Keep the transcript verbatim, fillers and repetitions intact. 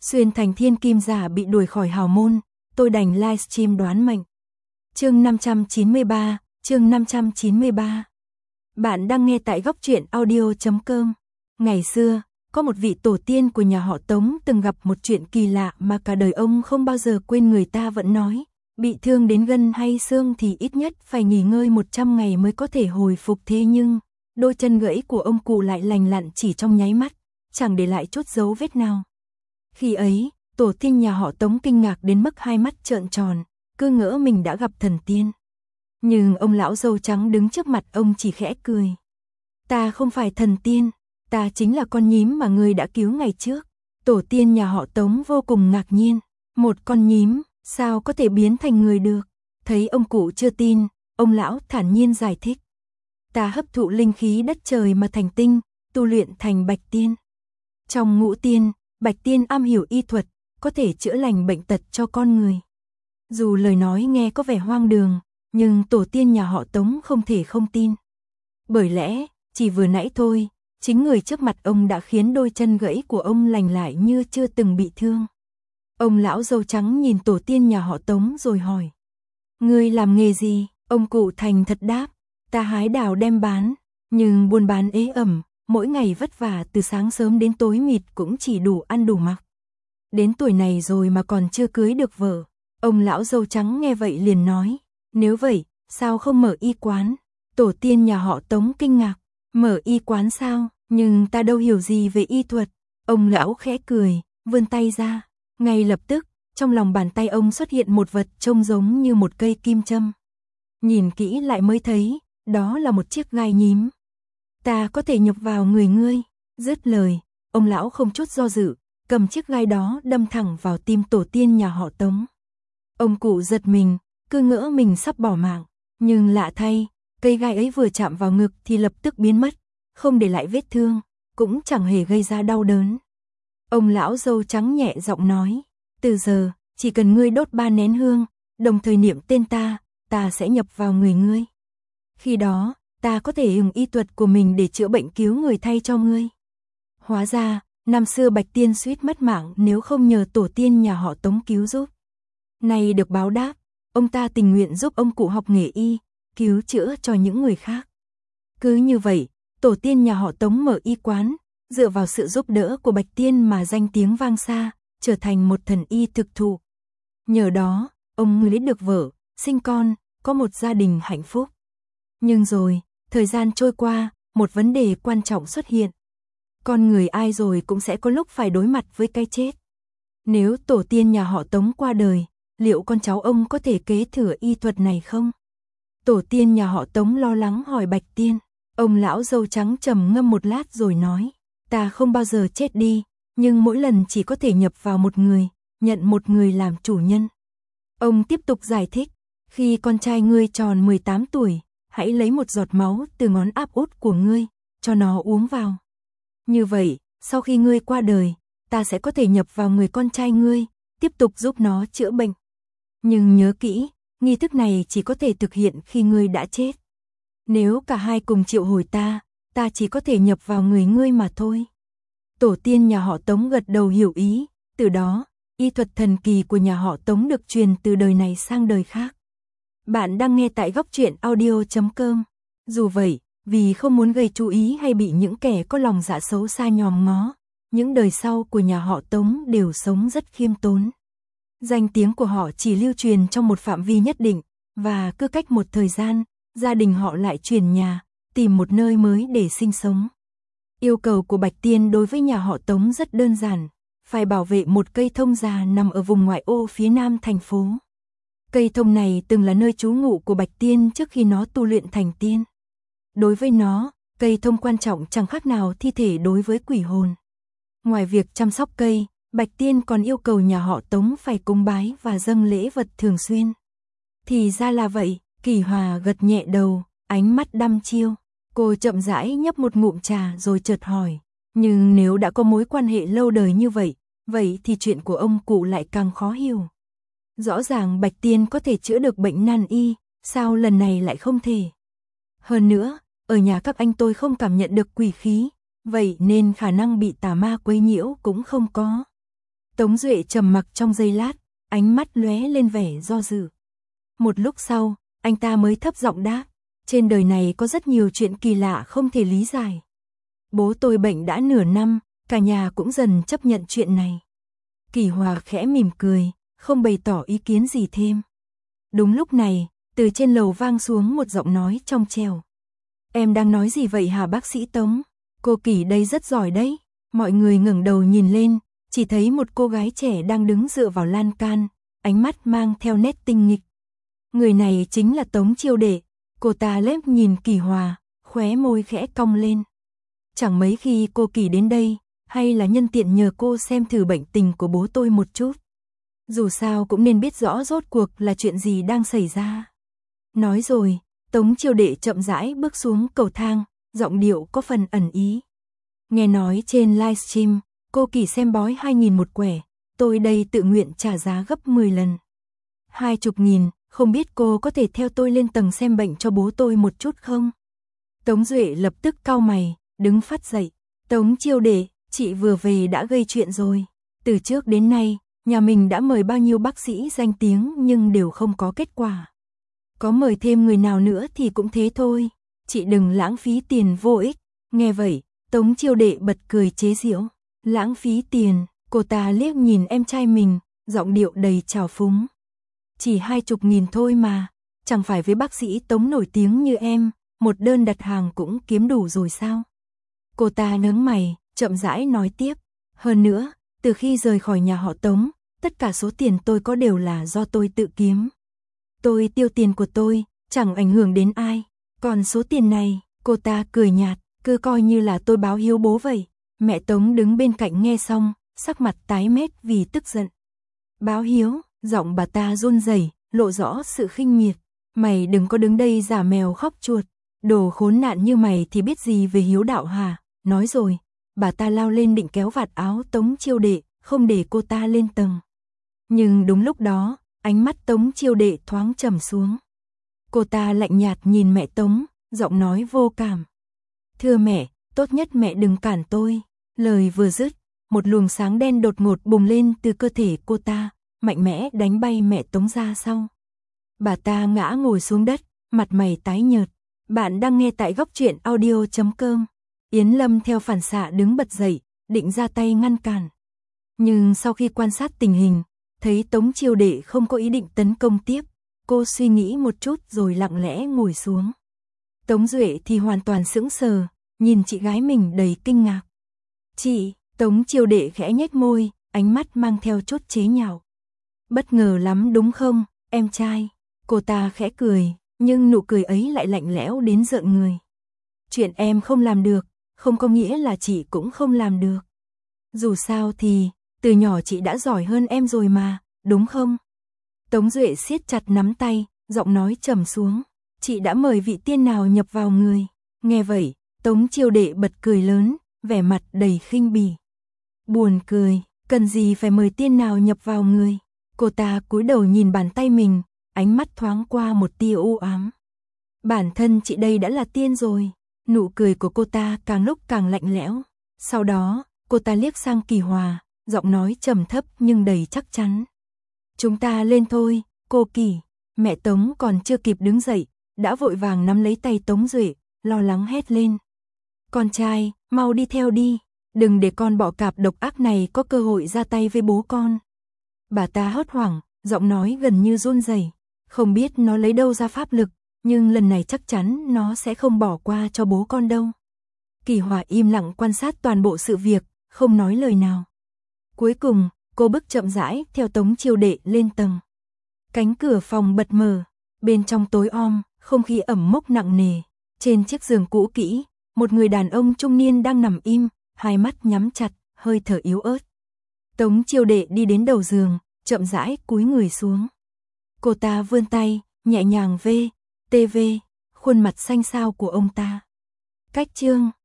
Xuyên thành thiên kim giả bị đuổi khỏi hào môn, tôi đành livestream đoán mệnh. Chương năm trăm chín mươi ba, chương năm trăm chín mươi ba. Bạn đang nghe tại góc truyện audio chấm com. Ngày xưa, có một vị tổ tiên của nhà họ Tống từng gặp một chuyện kỳ lạ mà cả đời ông không bao giờ quên. Người ta vẫn nói, bị thương đến gân hay xương thì ít nhất phải nghỉ ngơi một trăm ngày mới có thể hồi phục. Thế nhưng, đôi chân gãy của ông cụ lại lành lặn chỉ trong nháy mắt, chẳng để lại chút dấu vết nào. Khi ấy, tổ tiên nhà họ Tống kinh ngạc đến mức hai mắt trợn tròn, cứ ngỡ mình đã gặp thần tiên. Nhưng ông lão râu trắng đứng trước mặt ông chỉ khẽ cười. Ta không phải thần tiên, ta chính là con nhím mà ngươi đã cứu ngày trước. Tổ tiên nhà họ Tống vô cùng ngạc nhiên, một con nhím, sao có thể biến thành người được? Thấy ông cụ chưa tin, ông lão thản nhiên giải thích. Ta hấp thụ linh khí đất trời mà thành tinh, tu luyện thành bạch tiên. Trong ngũ tiên, bạch tiên am hiểu y thuật, có thể chữa lành bệnh tật cho con người. Dù lời nói nghe có vẻ hoang đường, nhưng tổ tiên nhà họ Tống không thể không tin. Bởi lẽ, chỉ vừa nãy thôi, chính người trước mặt ông đã khiến đôi chân gãy của ông lành lại như chưa từng bị thương. Ông lão râu trắng nhìn tổ tiên nhà họ Tống rồi hỏi. Ngươi làm nghề gì? Ông cụ thành thật đáp. Ta hái đào đem bán, nhưng buôn bán ế ẩm, mỗi ngày vất vả từ sáng sớm đến tối mịt cũng chỉ đủ ăn đủ mặc. Đến tuổi này rồi mà còn chưa cưới được vợ. Ông lão râu trắng nghe vậy liền nói. Nếu vậy, sao không mở y quán? Tổ tiên nhà họ Tống kinh ngạc. Mở y quán sao? Nhưng ta đâu hiểu gì về y thuật. Ông lão khẽ cười, vươn tay ra. Ngay lập tức, trong lòng bàn tay ông xuất hiện một vật trông giống như một cây kim châm. Nhìn kỹ lại mới thấy, đó là một chiếc gai nhím. Ta có thể nhập vào người ngươi. Dứt lời, ông lão không chút do dự, cầm chiếc gai đó đâm thẳng vào tim tổ tiên nhà họ Tống. Ông cụ giật mình, cứ ngỡ mình sắp bỏ mạng, nhưng lạ thay, cây gai ấy vừa chạm vào ngực thì lập tức biến mất, không để lại vết thương, cũng chẳng hề gây ra đau đớn. Ông lão râu trắng nhẹ giọng nói, từ giờ, chỉ cần ngươi đốt ba nén hương, đồng thời niệm tên ta, ta sẽ nhập vào người ngươi. Khi đó, ta có thể dùng y thuật của mình để chữa bệnh cứu người thay cho ngươi. Hóa ra, năm xưa Bạch Tiên suýt mất mạng nếu không nhờ tổ tiên nhà họ Tống cứu giúp. Nay được báo đáp, ông ta tình nguyện giúp ông cụ học nghề y, cứu chữa cho những người khác. Cứ như vậy, tổ tiên nhà họ Tống mở y quán, dựa vào sự giúp đỡ của Bạch Tiên mà danh tiếng vang xa, trở thành một thần y thực thụ. Nhờ đó, ông lấy được vợ, sinh con, có một gia đình hạnh phúc. Nhưng rồi, thời gian trôi qua, một vấn đề quan trọng xuất hiện. Con người ai rồi cũng sẽ có lúc phải đối mặt với cái chết. Nếu tổ tiên nhà họ Tống qua đời, liệu con cháu ông có thể kế thừa y thuật này không? Tổ tiên nhà họ Tống lo lắng hỏi Bạch Tiên. Ông lão râu trắng trầm ngâm một lát rồi nói, ta không bao giờ chết đi, nhưng mỗi lần chỉ có thể nhập vào một người, nhận một người làm chủ nhân. Ông tiếp tục giải thích, khi con trai ngươi tròn mười tám tuổi, hãy lấy một giọt máu từ ngón áp út của ngươi, cho nó uống vào. Như vậy, sau khi ngươi qua đời, ta sẽ có thể nhập vào người con trai ngươi, tiếp tục giúp nó chữa bệnh. Nhưng nhớ kỹ, nghi thức này chỉ có thể thực hiện khi ngươi đã chết. Nếu cả hai cùng triệu hồi ta, ta chỉ có thể nhập vào người ngươi mà thôi. Tổ tiên nhà họ Tống gật đầu hiểu ý, từ đó, y thuật thần kỳ của nhà họ Tống được truyền từ đời này sang đời khác. Bạn đang nghe tại góc truyện audio chấm com. Dù vậy, vì không muốn gây chú ý hay bị những kẻ có lòng dạ xấu xa nhòm ngó, những đời sau của nhà họ Tống đều sống rất khiêm tốn. Danh tiếng của họ chỉ lưu truyền trong một phạm vi nhất định, và cứ cách một thời gian, gia đình họ lại chuyển nhà, tìm một nơi mới để sinh sống. Yêu cầu của Bạch Tiên đối với nhà họ Tống rất đơn giản, phải bảo vệ một cây thông già nằm ở vùng ngoại ô phía nam thành phố. Cây thông này từng là nơi trú ngụ của Bạch Tiên trước khi nó tu luyện thành tiên. Đối với nó, cây thông quan trọng chẳng khác nào thi thể đối với quỷ hồn. Ngoài việc chăm sóc cây, Bạch Tiên còn yêu cầu nhà họ Tống phải cúng bái và dâng lễ vật thường xuyên. Thì ra là vậy, Kỳ Hòa gật nhẹ đầu, ánh mắt đăm chiêu. Cô chậm rãi nhấp một ngụm trà rồi chợt hỏi, nhưng nếu đã có mối quan hệ lâu đời như vậy, vậy thì chuyện của ông cụ lại càng khó hiểu. Rõ ràng Bạch Tiên có thể chữa được bệnh nan y, sao lần này lại không thể? Hơn nữa, ở nhà các anh tôi không cảm nhận được quỷ khí, vậy nên khả năng bị tà ma quấy nhiễu cũng không có. Tống Duệ trầm mặc trong giây lát, ánh mắt lóe lên vẻ do dự. Một lúc sau, anh ta mới thấp giọng đáp, trên đời này có rất nhiều chuyện kỳ lạ không thể lý giải. Bố tôi bệnh đã nửa năm, cả nhà cũng dần chấp nhận chuyện này. Kỳ Hòa khẽ mỉm cười, không bày tỏ ý kiến gì thêm. Đúng lúc này, từ trên lầu vang xuống một giọng nói trong trẻo. Em đang nói gì vậy hả bác sĩ Tống? Cô Kỳ đây rất giỏi đấy. Mọi người ngẩng đầu nhìn lên, chỉ thấy một cô gái trẻ đang đứng dựa vào lan can, ánh mắt mang theo nét tinh nghịch. Người này chính là Tống Chiêu Đệ. Cô ta lép nhìn Kỳ Hòa, khóe môi khẽ cong lên. Chẳng mấy khi cô Kỳ đến đây, hay là nhân tiện nhờ cô xem thử bệnh tình của bố tôi một chút. Dù sao cũng nên biết rõ rốt cuộc là chuyện gì đang xảy ra. Nói rồi, Tống Chiêu Đệ chậm rãi bước xuống cầu thang, giọng điệu có phần ẩn ý. Nghe nói trên livestream, cô Kỳ xem bói hai nghìn một quẻ, tôi đây tự nguyện trả giá gấp mười lần. Hai chục nghìn, không biết cô có thể theo tôi lên tầng xem bệnh cho bố tôi một chút không? Tống Duệ lập tức cau mày, đứng phát dậy. Tống Chiêu Đệ, chị vừa về đã gây chuyện rồi. Từ trước đến nay, nhà mình đã mời bao nhiêu bác sĩ danh tiếng nhưng đều không có kết quả. Có mời thêm người nào nữa thì cũng thế thôi. Chị đừng lãng phí tiền vô ích. Nghe vậy, Tống Chiêu Đệ bật cười chế giễu. Lãng phí tiền, cô ta liếc nhìn em trai mình, giọng điệu đầy trào phúng. Chỉ hai chục nghìn thôi mà, chẳng phải với bác sĩ Tống nổi tiếng như em, một đơn đặt hàng cũng kiếm đủ rồi sao? Cô ta nhướng mày, chậm rãi nói tiếp. Hơn nữa, từ khi rời khỏi nhà họ Tống, tất cả số tiền tôi có đều là do tôi tự kiếm. Tôi tiêu tiền của tôi, chẳng ảnh hưởng đến ai. Còn số tiền này, cô ta cười nhạt, cứ coi như là tôi báo hiếu bố vậy. Mẹ Tống đứng bên cạnh nghe xong, sắc mặt tái mét vì tức giận. Báo hiếu, giọng bà ta run rẩy, lộ rõ sự khinh miệt. Mày đừng có đứng đây giả mèo khóc chuột. Đồ khốn nạn như mày thì biết gì về hiếu đạo hả? Nói rồi, bà ta lao lên định kéo vạt áo Tống Chiêu Đệ, không để cô ta lên tầng. Nhưng đúng lúc đó, ánh mắt Tống Chiêu Đệ thoáng trầm xuống. Cô ta lạnh nhạt nhìn mẹ Tống, giọng nói vô cảm. Thưa mẹ, tốt nhất mẹ đừng cản tôi. Lời vừa dứt, một luồng sáng đen đột ngột bùng lên từ cơ thể cô ta, mạnh mẽ đánh bay mẹ Tống ra sau. Bà ta ngã ngồi xuống đất, mặt mày tái nhợt. Bạn đang nghe tại góc truyện audio chấm com. Yến Lâm theo phản xạ đứng bật dậy, định ra tay ngăn cản. Nhưng sau khi quan sát tình hình, thấy Tống Chiêu Đệ không có ý định tấn công tiếp, cô suy nghĩ một chút rồi lặng lẽ ngồi xuống. Tống Duệ thì hoàn toàn sững sờ, nhìn chị gái mình đầy kinh ngạc. Chị, Tống Chiêu Đệ khẽ nhếch môi, ánh mắt mang theo chút chế nhạo. Bất ngờ lắm đúng không, em trai? Cô ta khẽ cười, nhưng nụ cười ấy lại lạnh lẽo đến rợn người. Chuyện em không làm được, không có nghĩa là chị cũng không làm được. Dù sao thì, từ nhỏ chị đã giỏi hơn em rồi mà, đúng không? Tống Duệ siết chặt nắm tay, giọng nói trầm xuống. Chị đã mời vị tiên nào nhập vào người? Nghe vậy, Tống Chiêu Đệ bật cười lớn, vẻ mặt đầy khinh bỉ. Buồn cười, cần gì phải mời tiên nào nhập vào người? Cô ta cúi đầu nhìn bàn tay mình, ánh mắt thoáng qua một tia u ám. Bản thân chị đây đã là tiên rồi. Nụ cười của cô ta càng lúc càng lạnh lẽo. Sau đó, cô ta liếc sang Kỳ Hòa, giọng nói trầm thấp nhưng đầy chắc chắn. Chúng ta lên thôi, cô Kỳ. Mẹ Tống còn chưa kịp đứng dậy, đã vội vàng nắm lấy tay Tống Duệ, lo lắng hét lên. Con trai, mau đi theo đi, đừng để con bọ cạp độc ác này có cơ hội ra tay với bố con. Bà ta hốt hoảng, giọng nói gần như run rẩy. Không biết nó lấy đâu ra pháp lực, nhưng lần này chắc chắn nó sẽ không bỏ qua cho bố con đâu. Kỳ Hòa im lặng quan sát toàn bộ sự việc, không nói lời nào. Cuối cùng, cô bước chậm rãi theo Tống Chiêu Đệ lên tầng. Cánh cửa phòng bật mở, bên trong tối om, không khí ẩm mốc nặng nề. Trên chiếc giường cũ kỹ, một người đàn ông trung niên đang nằm im, hai mắt nhắm chặt, hơi thở yếu ớt. Tống Chiêu Đệ đi đến đầu giường, chậm rãi cúi người xuống. Cô ta vươn tay, nhẹ nhàng vê, tê vê, khuôn mặt xanh xao của ông ta. Cách chương